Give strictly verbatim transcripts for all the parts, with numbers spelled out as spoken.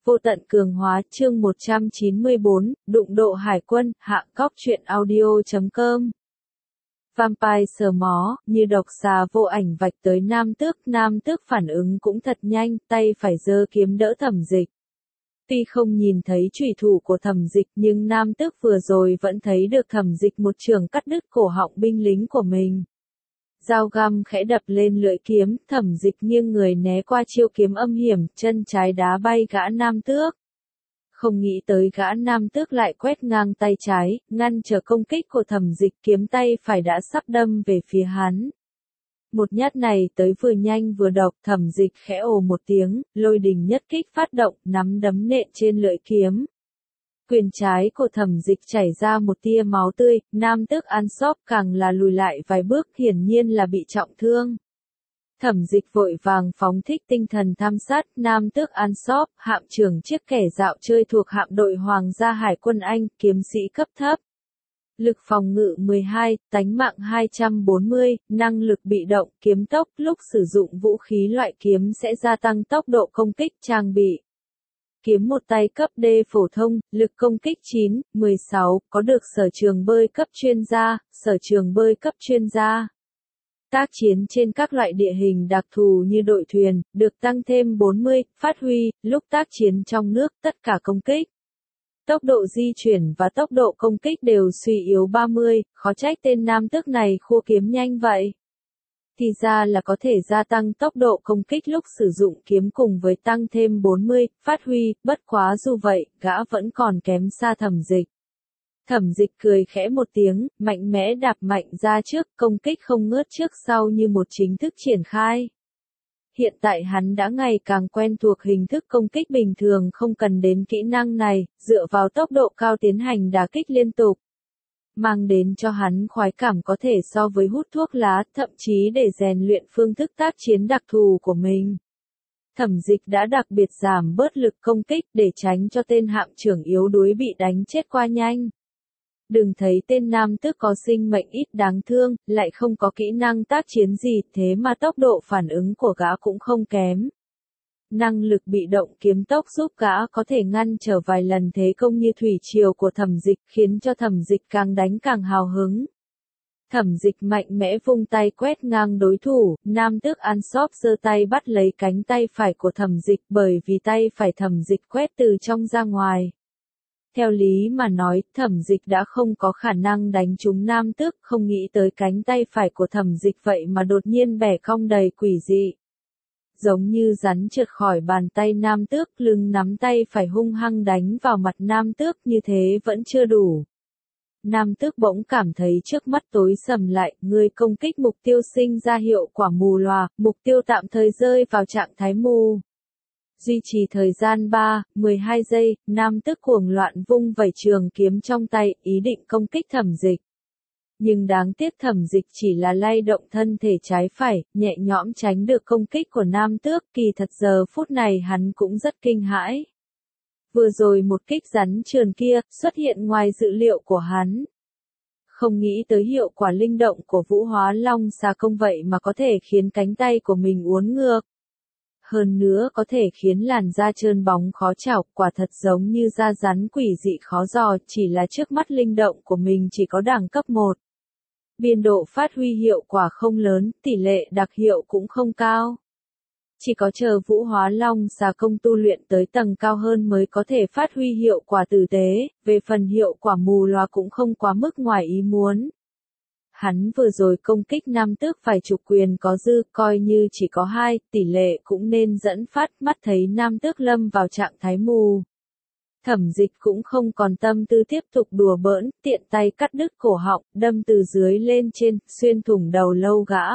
Vô tận cường hóa chương một trăm chín mươi bốn, đụng độ hải quân, hạ cóc truyện audio chấm com. Vampire sờ mó, như độc xà vô ảnh vạch tới Nam Tước, Nam Tước phản ứng cũng thật nhanh, tay phải giơ kiếm đỡ Thẩm Dịch. Tuy không nhìn thấy chủy thủ của Thẩm Dịch nhưng Nam Tước vừa rồi vẫn thấy được Thẩm Dịch một chưởng cắt đứt cổ họng binh lính của mình. Dao găm khẽ đập lên lưỡi kiếm, Thẩm Dịch nghiêng người né qua chiêu kiếm âm hiểm, chân trái đá bay gã Nam Tước. Không nghĩ tới gã Nam Tước lại quét ngang tay trái, ngăn trở công kích của Thẩm Dịch, kiếm tay phải đã sắp đâm về phía hắn. Một nhát này tới vừa nhanh vừa độc, Thẩm Dịch khẽ ồ một tiếng, lôi đình nhất kích phát động, nắm đấm nện trên lưỡi kiếm. Quyền trái của Thẩm Dịch chảy ra một tia máu tươi, Nam Tước An Sóc càng là lùi lại vài bước, hiển nhiên là bị trọng thương. Thẩm Dịch vội vàng phóng thích tinh thần tham sát, Nam Tước An Sóc, hạm trưởng chiếc kẻ dạo chơi thuộc hạm đội Hoàng gia Hải quân Anh, kiếm sĩ cấp thấp. Lực phòng ngự mười hai, tánh mạng hai trăm bốn mươi, năng lực bị động, kiếm tốc, lúc sử dụng vũ khí loại kiếm sẽ gia tăng tốc độ công kích, trang bị. Kiếm một tay cấp D phổ thông, lực công kích chín, mười sáu, có được sở trường bơi cấp chuyên gia, sở trường bơi cấp chuyên gia. Tác chiến trên các loại địa hình đặc thù như đội thuyền, được tăng thêm bốn mươi, phát huy, lúc tác chiến trong nước, tất cả công kích. Tốc độ di chuyển và tốc độ công kích đều suy yếu ba mươi, khó trách tên Nam Tước này khua kiếm nhanh vậy. Thì ra là có thể gia tăng tốc độ công kích lúc sử dụng kiếm cùng với tăng thêm bốn mươi, phát huy, bất quá dù vậy, gã vẫn còn kém xa Thẩm Dịch. Thẩm Dịch cười khẽ một tiếng, mạnh mẽ đạp mạnh ra trước, công kích không ngớt trước sau như một chính thức triển khai. Hiện tại hắn đã ngày càng quen thuộc hình thức công kích bình thường không cần đến kỹ năng này, dựa vào tốc độ cao tiến hành đả kích liên tục. Mang đến cho hắn khoái cảm có thể so với hút thuốc lá, thậm chí để rèn luyện phương thức tác chiến đặc thù của mình. Thẩm Dịch đã đặc biệt giảm bớt lực công kích để tránh cho tên hạm trưởng yếu đuối bị đánh chết qua nhanh. Đừng thấy tên Nam Tước có sinh mệnh ít đáng thương, lại không có kỹ năng tác chiến gì, thế mà tốc độ phản ứng của gã cũng không kém. Năng lực bị động kiếm tốc giúp gã có thể ngăn trở vài lần thế công như thủy triều của Thẩm Dịch, khiến cho Thẩm Dịch càng đánh càng hào hứng. Thẩm Dịch mạnh mẽ vung tay quét ngang đối thủ, Nam Tước An Sóc giơ tay bắt lấy cánh tay phải của Thẩm Dịch bởi vì tay phải Thẩm Dịch quét từ trong ra ngoài. Theo lý mà nói, Thẩm Dịch đã không có khả năng đánh trúng Nam Tước, không nghĩ tới cánh tay phải của Thẩm Dịch vậy mà đột nhiên bẻ cong đầy quỷ dị. Giống như rắn trượt khỏi bàn tay Nam Tước, lưng nắm tay phải hung hăng đánh vào mặt Nam Tước, như thế vẫn chưa đủ. Nam Tước bỗng cảm thấy trước mắt tối sầm lại, người công kích mục tiêu sinh ra hiệu quả mù lòa, mục tiêu tạm thời rơi vào trạng thái mù. Duy trì thời gian ba, mười hai giây, Nam Tước cuồng loạn vung vẩy trường kiếm trong tay, ý định công kích Thẩm Dịch. Nhưng đáng tiếc Thẩm Dịch chỉ là lay động thân thể trái phải, nhẹ nhõm tránh được công kích của Nam Tước, kỳ thật giờ phút này hắn cũng rất kinh hãi. Vừa rồi một kích rắn trườn kia, xuất hiện ngoài dự liệu của hắn. Không nghĩ tới hiệu quả linh động của Vũ Hóa Long xà công vậy mà có thể khiến cánh tay của mình uốn ngược. Hơn nữa có thể khiến làn da trơn bóng khó chảo, quả thật giống như da rắn quỷ dị khó dò, chỉ là trước mắt linh động của mình chỉ có đẳng cấp một. Biên độ phát huy hiệu quả không lớn, tỷ lệ đặc hiệu cũng không cao. Chỉ có chờ Vũ Hóa Long xà công tu luyện tới tầng cao hơn mới có thể phát huy hiệu quả tử tế, về phần hiệu quả mù loà cũng không quá mức ngoài ý muốn. Hắn vừa rồi công kích Nam Tước phải trục quyền có dư, coi như chỉ có hai, tỷ lệ cũng nên dẫn phát, mắt thấy Nam Tước lâm vào trạng thái mù. Thẩm Dịch cũng không còn tâm tư tiếp tục đùa bỡn, tiện tay cắt đứt cổ họng, đâm từ dưới lên trên, xuyên thủng đầu lâu gã.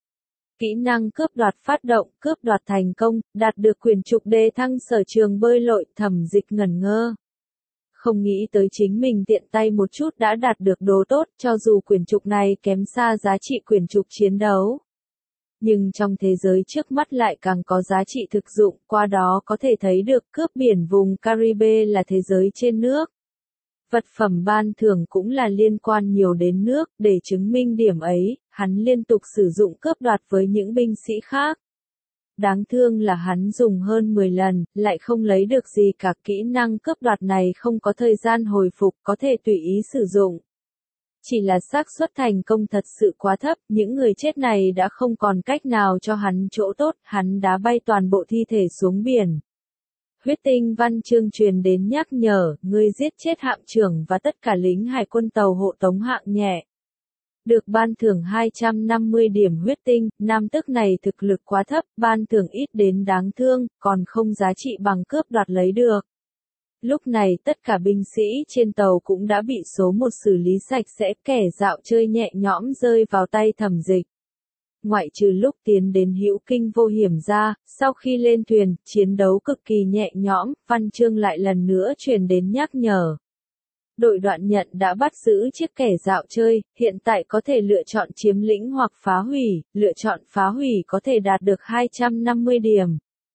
Kỹ năng cướp đoạt phát động, cướp đoạt thành công, đạt được quyền trục đề thăng sở trường bơi lội, Thẩm Dịch ngẩn ngơ. Không nghĩ tới chính mình tiện tay một chút đã đạt được đồ tốt, cho dù quyền trục này kém xa giá trị quyền trục chiến đấu. Nhưng trong thế giới trước mắt lại càng có giá trị thực dụng, qua đó có thể thấy được cướp biển vùng Caribe là thế giới trên nước. Vật phẩm ban thưởng cũng là liên quan nhiều đến nước, để chứng minh điểm ấy, hắn liên tục sử dụng cướp đoạt với những binh sĩ khác. đáng thương là hắn dùng hơn mười lần, lại không lấy được gì cả. Kỹ năng cướp đoạt này không có thời gian hồi phục, có thể tùy ý sử dụng. Chỉ là xác suất thành công thật sự quá thấp, những người chết này đã không còn cách nào cho hắn chỗ tốt, hắn đá bay toàn bộ thi thể xuống biển. Huyết tinh văn chương truyền đến nhắc nhở, ngươi giết chết hạm trưởng và tất cả lính hải quân tàu hộ tống hạng nhẹ. Được ban thưởng hai trăm năm mươi điểm huyết tinh, nam tước này thực lực quá thấp, ban thưởng ít đến đáng thương, còn không giá trị bằng cướp đoạt lấy được. Lúc này tất cả binh sĩ trên tàu cũng đã bị số một xử lý sạch sẽ, kẻ dạo chơi nhẹ nhõm rơi vào tay Thẩm Dịch. Ngoại trừ lúc tiến đến hữu kinh vô hiểm ra, sau khi lên thuyền, chiến đấu cực kỳ nhẹ nhõm, văn chương lại lần nữa truyền đến nhắc nhở. Đội đoạn nhận đã bắt giữ chiếc kẻ dạo chơi, hiện tại có thể lựa chọn chiếm lĩnh hoặc phá hủy, lựa chọn phá hủy có thể đạt được hai trăm năm mươi điểm.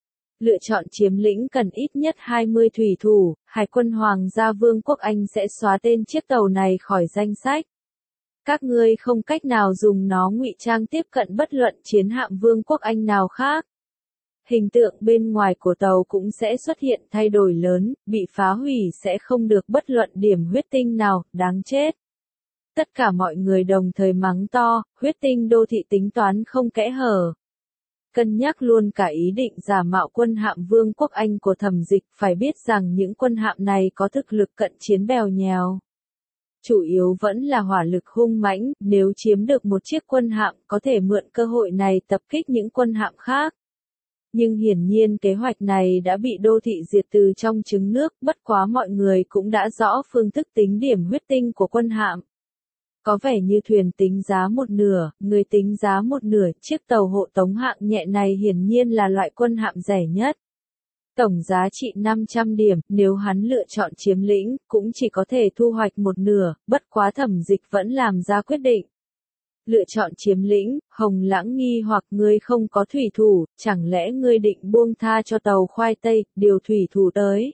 Lựa chọn chiếm lĩnh cần ít nhất hai mươi thủy thủ, Hải quân Hoàng gia Vương quốc Anh sẽ xóa tên chiếc tàu này khỏi danh sách. Các ngươi không cách nào dùng nó ngụy trang tiếp cận bất luận chiến hạm Vương quốc Anh nào khác. Hình tượng bên ngoài của tàu cũng sẽ xuất hiện thay đổi lớn, bị phá hủy sẽ không được bất luận điểm huyết tinh nào, đáng chết. Tất cả mọi người đồng thời mắng to, huyết tinh đô thị tính toán không kẽ hở. Cân nhắc luôn cả ý định giả mạo quân hạm Vương quốc Anh của Thẩm Dịch, phải biết rằng những quân hạm này có thực lực cận chiến bèo nhèo. Chủ yếu vẫn là hỏa lực hung mãnh, nếu chiếm được một chiếc quân hạm có thể mượn cơ hội này tập kích những quân hạm khác. Nhưng hiển nhiên kế hoạch này đã bị đô thị diệt từ trong trứng nước, bất quá mọi người cũng đã rõ phương thức tính điểm huyết tinh của quân hạm. Có vẻ như thuyền tính giá một nửa, người tính giá một nửa, chiếc tàu hộ tống hạng nhẹ này hiển nhiên là loại quân hạm rẻ nhất. Tổng giá trị năm trăm điểm, nếu hắn lựa chọn chiếm lĩnh, cũng chỉ có thể thu hoạch một nửa, bất quá Thẩm Dịch vẫn làm ra quyết định. Lựa chọn chiếm lĩnh, Hồng Lãng nghi hoặc ngươi không có thủy thủ, chẳng lẽ ngươi định buông tha cho tàu khoai tây, điều thủy thủ tới.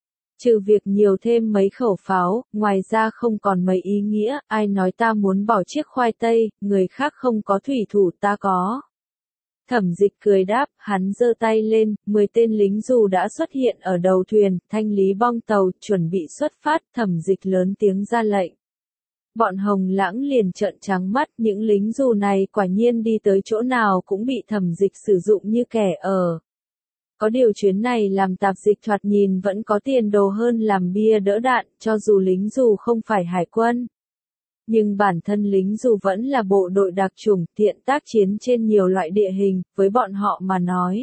Trừ việc nhiều thêm mấy khẩu pháo, ngoài ra không còn mấy ý nghĩa, ai nói ta muốn bỏ chiếc khoai tây, người khác không có thủy thủ ta có. Thẩm Dịch cười đáp, hắn giơ tay lên, mười tên lính dù đã xuất hiện ở đầu thuyền, thanh lý bong tàu, chuẩn bị xuất phát, Thẩm Dịch lớn tiếng ra lệnh. Bọn Hồng Lãng liền trợn trắng mắt, những lính dù này quả nhiên đi tới chỗ nào cũng bị Thẩm Dịch sử dụng như kẻ ở. Có điều chuyến này làm tạp dịch thoạt nhìn vẫn có tiền đồ hơn làm bia đỡ đạn, cho dù lính dù không phải hải quân. Nhưng bản thân lính dù vẫn là bộ đội đặc chủng, tiện tác chiến trên nhiều loại địa hình, với bọn họ mà nói.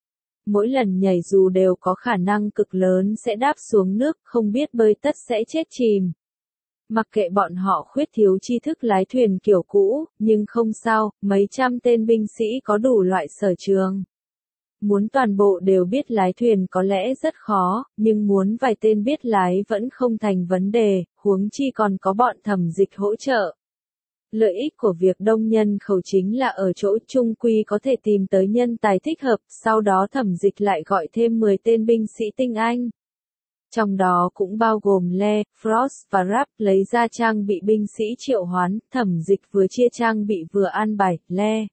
Mỗi lần nhảy dù đều có khả năng cực lớn sẽ đáp xuống nước, không biết bơi tất sẽ chết chìm. Mặc kệ bọn họ khuyết thiếu tri thức lái thuyền kiểu cũ, nhưng không sao, mấy trăm tên binh sĩ có đủ loại sở trường. Muốn toàn bộ đều biết lái thuyền có lẽ rất khó, nhưng muốn vài tên biết lái vẫn không thành vấn đề, huống chi còn có bọn Thẩm Dịch hỗ trợ. Lợi ích của việc đông nhân khẩu chính là ở chỗ trung quy có thể tìm tới nhân tài thích hợp, sau đó Thẩm Dịch lại gọi thêm mười tên binh sĩ tinh anh. Trong đó cũng bao gồm Le, Frost và Rap, lấy ra trang bị binh sĩ triệu hoán, Thẩm Dịch vừa chia trang bị vừa an bài, Le.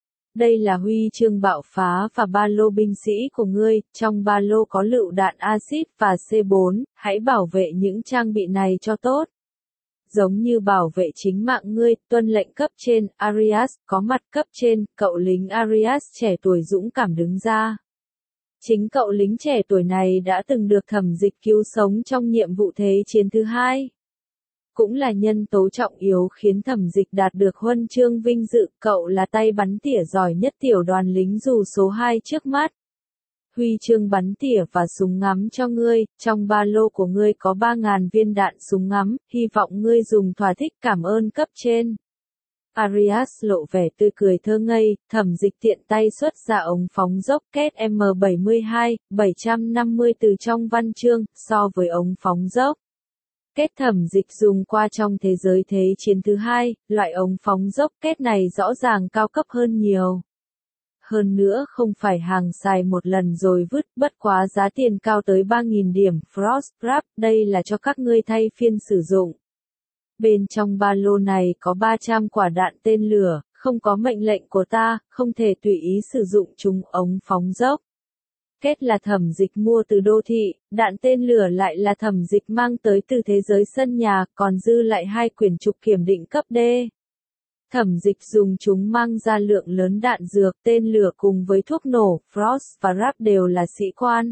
Đây là huy chương bạo phá và ba lô binh sĩ của ngươi, trong ba lô có lựu đạn axit và C bốn, hãy bảo vệ những trang bị này cho tốt. Giống như bảo vệ chính mạng ngươi, tuân lệnh cấp trên, Arias, có mặt cấp trên, cậu lính Arias trẻ tuổi dũng cảm đứng ra. Chính cậu lính trẻ tuổi này đã từng được Thẩm Dịch cứu sống trong nhiệm vụ thế chiến thứ hai. Cũng là nhân tố trọng yếu khiến Thẩm Dịch đạt được huân chương vinh dự, cậu là tay bắn tỉa giỏi nhất tiểu đoàn lính dù số hai trước mắt. Huy chương bắn tỉa và súng ngắm cho ngươi, trong ba lô của ngươi có ba nghìn viên đạn súng ngắm, hy vọng ngươi dùng thỏa thích, cảm ơn cấp trên. Arias lộ vẻ tươi cười thơ ngây, Thẩm Dịch tiện tay xuất ra ống phóng dốc két M bảy mươi hai, bảy trăm năm mươi từ trong văn chương, so với ống phóng dốc két Thẩm Dịch dùng qua trong thế giới thế chiến thứ hai, loại ống phóng dốc két này rõ ràng cao cấp hơn nhiều. Hơn nữa không phải hàng xài một lần rồi vứt, bất quá giá tiền cao tới ba nghìn điểm, Frost Rap, đây là cho các ngươi thay phiên sử dụng. Bên trong ba lô này có ba trăm quả đạn tên lửa, Không có mệnh lệnh của ta, không thể tùy ý sử dụng chúng ống phóng dốc. Kết là Thẩm Dịch mua từ đô thị, đạn tên lửa lại là Thẩm Dịch mang tới từ thế giới sân nhà, còn dư lại hai quyển trục kiểm định cấp D. Thẩm Dịch dùng chúng mang ra lượng lớn đạn dược, tên lửa cùng với thuốc nổ, Frost và Rap đều là sĩ quan.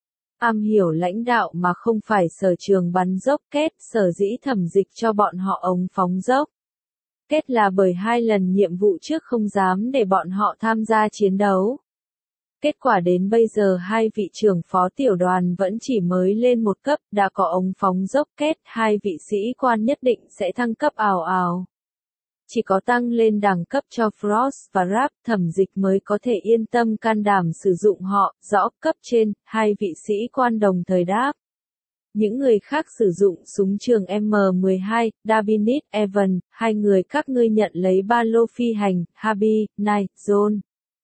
Am hiểu lãnh đạo mà không phải sở trường bắn dốc. Kết, sở dĩ Thẩm Dịch cho bọn họ ống phóng dốc. Kết là bởi hai lần nhiệm vụ trước không dám để bọn họ tham gia chiến đấu. Kết quả đến bây giờ hai vị trưởng phó tiểu đoàn vẫn chỉ mới lên một cấp, đã có ống phóng dốc. Kết, hai vị sĩ quan nhất định sẽ thăng cấp ào ào. Chỉ có tăng lên đẳng cấp cho Frost và Rap, Thẩm Dịch mới có thể yên tâm can đảm sử dụng họ. Rõ, cấp trên, hai vị sĩ quan đồng thời đáp. Những người khác sử dụng súng trường M mười hai, Dabinit, Evan, hai người các ngươi nhận lấy ba lô phi hành, Habi, Knight, John.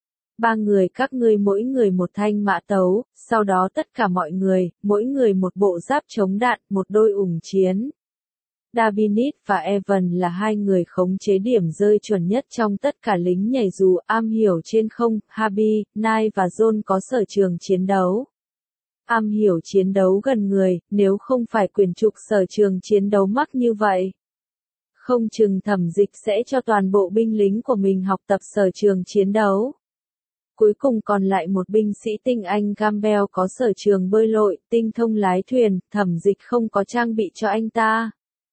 Ba người các ngươi mỗi người một thanh mã tấu, sau đó tất cả mọi người, mỗi người một bộ giáp chống đạn, một đôi ủng chiến. Dabinit và Evan là hai người khống chế điểm rơi chuẩn nhất trong tất cả lính nhảy dù, am hiểu trên không. Habi, Knight và John có sở trường chiến đấu. Am hiểu chiến đấu gần người, nếu không phải quyển trục sở trường chiến đấu mắc như vậy. Không chừng Thẩm Dịch sẽ cho toàn bộ binh lính của mình học tập sở trường chiến đấu. Cuối cùng còn lại một binh sĩ tinh Anh Campbell có sở trường bơi lội, tinh thông lái thuyền. Thẩm Dịch không có trang bị cho anh ta,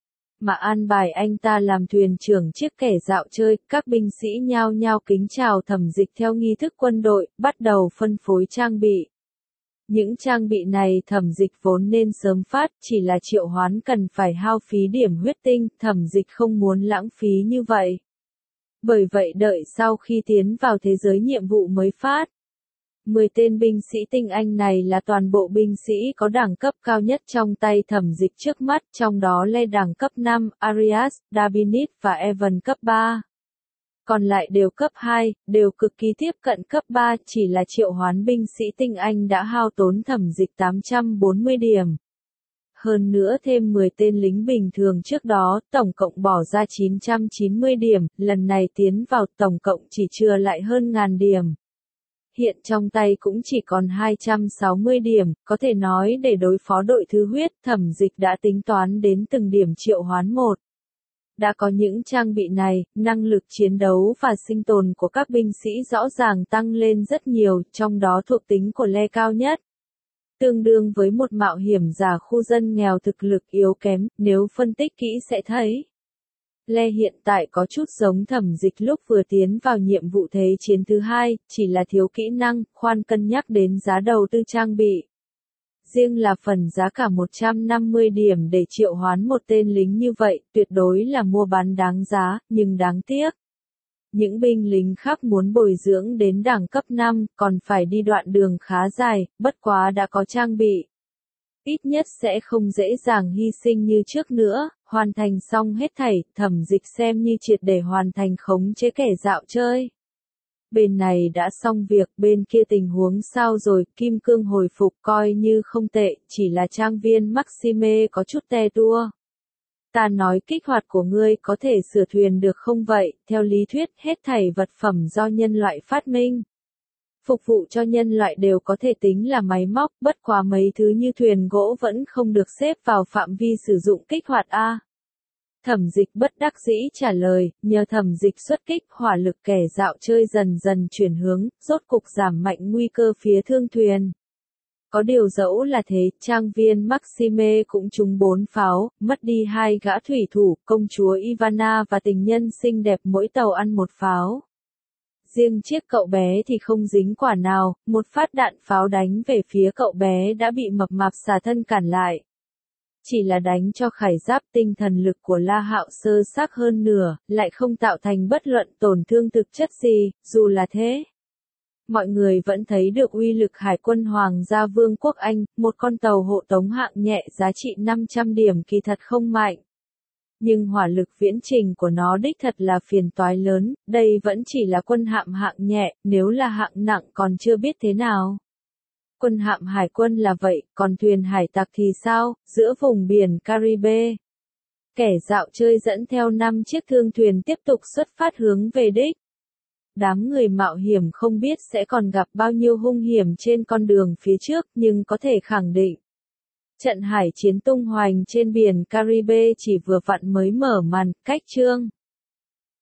mà an bài anh ta làm thuyền trưởng chiếc kẻ dạo chơi. Các binh sĩ nhao nhao kính chào Thẩm Dịch theo nghi thức quân đội, bắt đầu phân phối trang bị. Những trang bị này Thẩm Dịch vốn nên sớm phát, chỉ là triệu hoán cần phải hao phí điểm huyết tinh, Thẩm Dịch không muốn lãng phí như vậy. Bởi vậy đợi sau khi tiến vào thế giới nhiệm vụ mới phát. mười tên binh sĩ tinh Anh này là toàn bộ binh sĩ có đẳng cấp cao nhất trong tay Thẩm Dịch trước mắt, trong đó Le đẳng cấp năm, Arias, Dabinit và Evan cấp ba. Còn lại đều cấp hai, đều cực kỳ tiếp cận cấp ba, chỉ là triệu hoán binh sĩ tinh Anh đã hao tốn Thẩm Dịch tám trăm bốn mươi điểm. Hơn nữa thêm mười tên lính bình thường trước đó, tổng cộng bỏ ra chín trăm chín mươi điểm, lần này tiến vào tổng cộng chỉ chừa lại hơn ngàn điểm. Hiện trong tay cũng chỉ còn hai trăm sáu mươi điểm, có thể nói để đối phó đội thứ huyết, Thẩm Dịch đã tính toán đến từng điểm triệu hoán một. Đã có những trang bị này, năng lực chiến đấu và sinh tồn của các binh sĩ rõ ràng tăng lên rất nhiều, trong đó thuộc tính của Le cao nhất. Tương đương với một mạo hiểm giả khu dân nghèo thực lực yếu kém, nếu phân tích kỹ sẽ thấy. Le hiện tại có chút giống Thẩm Dịch lúc vừa tiến vào nhiệm vụ thế chiến thứ hai, chỉ là thiếu kỹ năng, khoan cân nhắc đến giá đầu tư trang bị. Riêng là phần giá cả một trăm năm mươi điểm để triệu hoán một tên lính như vậy, tuyệt đối là mua bán đáng giá, nhưng đáng tiếc. Những binh lính khác muốn bồi dưỡng đến đẳng cấp năm, còn phải đi đoạn đường khá dài, bất quá đã có trang bị. Ít nhất sẽ không dễ dàng hy sinh như trước nữa, hoàn thành xong hết thảy, Thẩm Dịch xem như triệt để hoàn thành khống chế kẻ dạo chơi. Bên này đã xong việc, bên kia tình huống sao rồi, kim cương hồi phục coi như không tệ, chỉ là trang viên Maxime có chút te tua. Ta nói kích hoạt của ngươi có thể sửa thuyền được không vậy, theo lý thuyết hết thảy vật phẩm do nhân loại phát minh. Phục vụ cho nhân loại đều có thể tính là máy móc, bất quá mấy thứ như thuyền gỗ vẫn không được xếp vào phạm vi sử dụng kích hoạt A. Thẩm Dịch bất đắc dĩ trả lời, nhờ Thẩm Dịch xuất kích, hỏa lực kẻ dạo chơi dần dần chuyển hướng, rốt cục giảm mạnh nguy cơ phía thương thuyền. Có điều dẫu là thế, trang viên Maxime cũng trúng bốn pháo, mất đi hai gã thủy thủ, công chúa Ivana và tình nhân xinh đẹp mỗi tàu ăn một pháo. Riêng chiếc cậu bé thì không dính quả nào, một phát đạn pháo đánh về phía cậu bé đã bị mập mạp xà thân cản lại. Chỉ là đánh cho khải giáp tinh thần lực của La Hạo sơ xác hơn nửa, lại không tạo thành bất luận tổn thương thực chất gì, dù là thế. Mọi người vẫn thấy được uy lực Hải quân Hoàng gia Vương quốc Anh, một con tàu hộ tống hạng nhẹ giá trị năm trăm điểm kỳ thật không mạnh. Nhưng hỏa lực viễn trình của nó đích thật là phiền toái lớn, đây vẫn chỉ là quân hạm hạng nhẹ, nếu là hạng nặng còn chưa biết thế nào. Quân hạm hải quân là vậy, còn thuyền hải tặc thì sao, giữa vùng biển Caribe. kẻ dạo chơi dẫn theo năm chiếc thương thuyền tiếp tục xuất phát hướng về đích. Đám người mạo hiểm không biết sẽ còn gặp bao nhiêu hung hiểm trên con đường phía trước, nhưng có thể khẳng định. Trận hải chiến tung hoành trên biển Caribe chỉ vừa vặn mới mở màn, cách chương